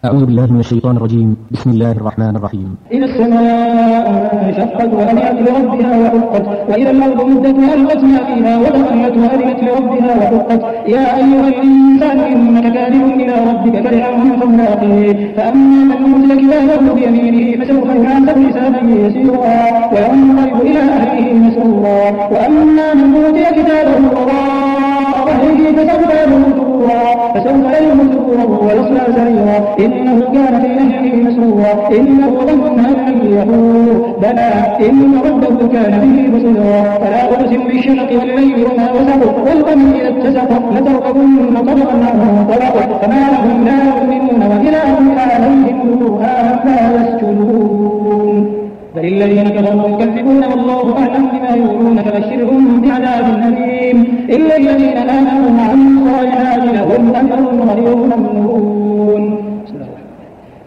أعوذ بالله من الشيطان الرجيم. بسم الله الرحمن الرحيم. إذا السماء انشقت وأذنت لربها وحقت وإذا الأرض مدت وألقت ما فيها وتخلت وأذنت لربها وحقت يا أيها الإنسان إنك كادح إلى ربك كدحا فملاقيه فأما من أوتي كتابه بيمينه فسوف يحاسب حسابا يسيرا وينقلب إلى أهله مسرورا وأما من أوتي كتابه وراء ظهره فسوف يموت ثبورا ويصلى سعيرا إنه كان في أهله مسرورا إنه ظن أن لن يحور بلى إن ربه كان به بصيرا فلا أقسم بالشفق والليل وما وسق والقمر إذا اتسق لتركبن طبقا عن طبق فما لهم لا يؤمنون وإلههم عليهم لا يسجدون بل الذين كفروا يكذبون والله أعلم بما يقولون فبشرهم بعذاب أليم إلا الذين آمنوا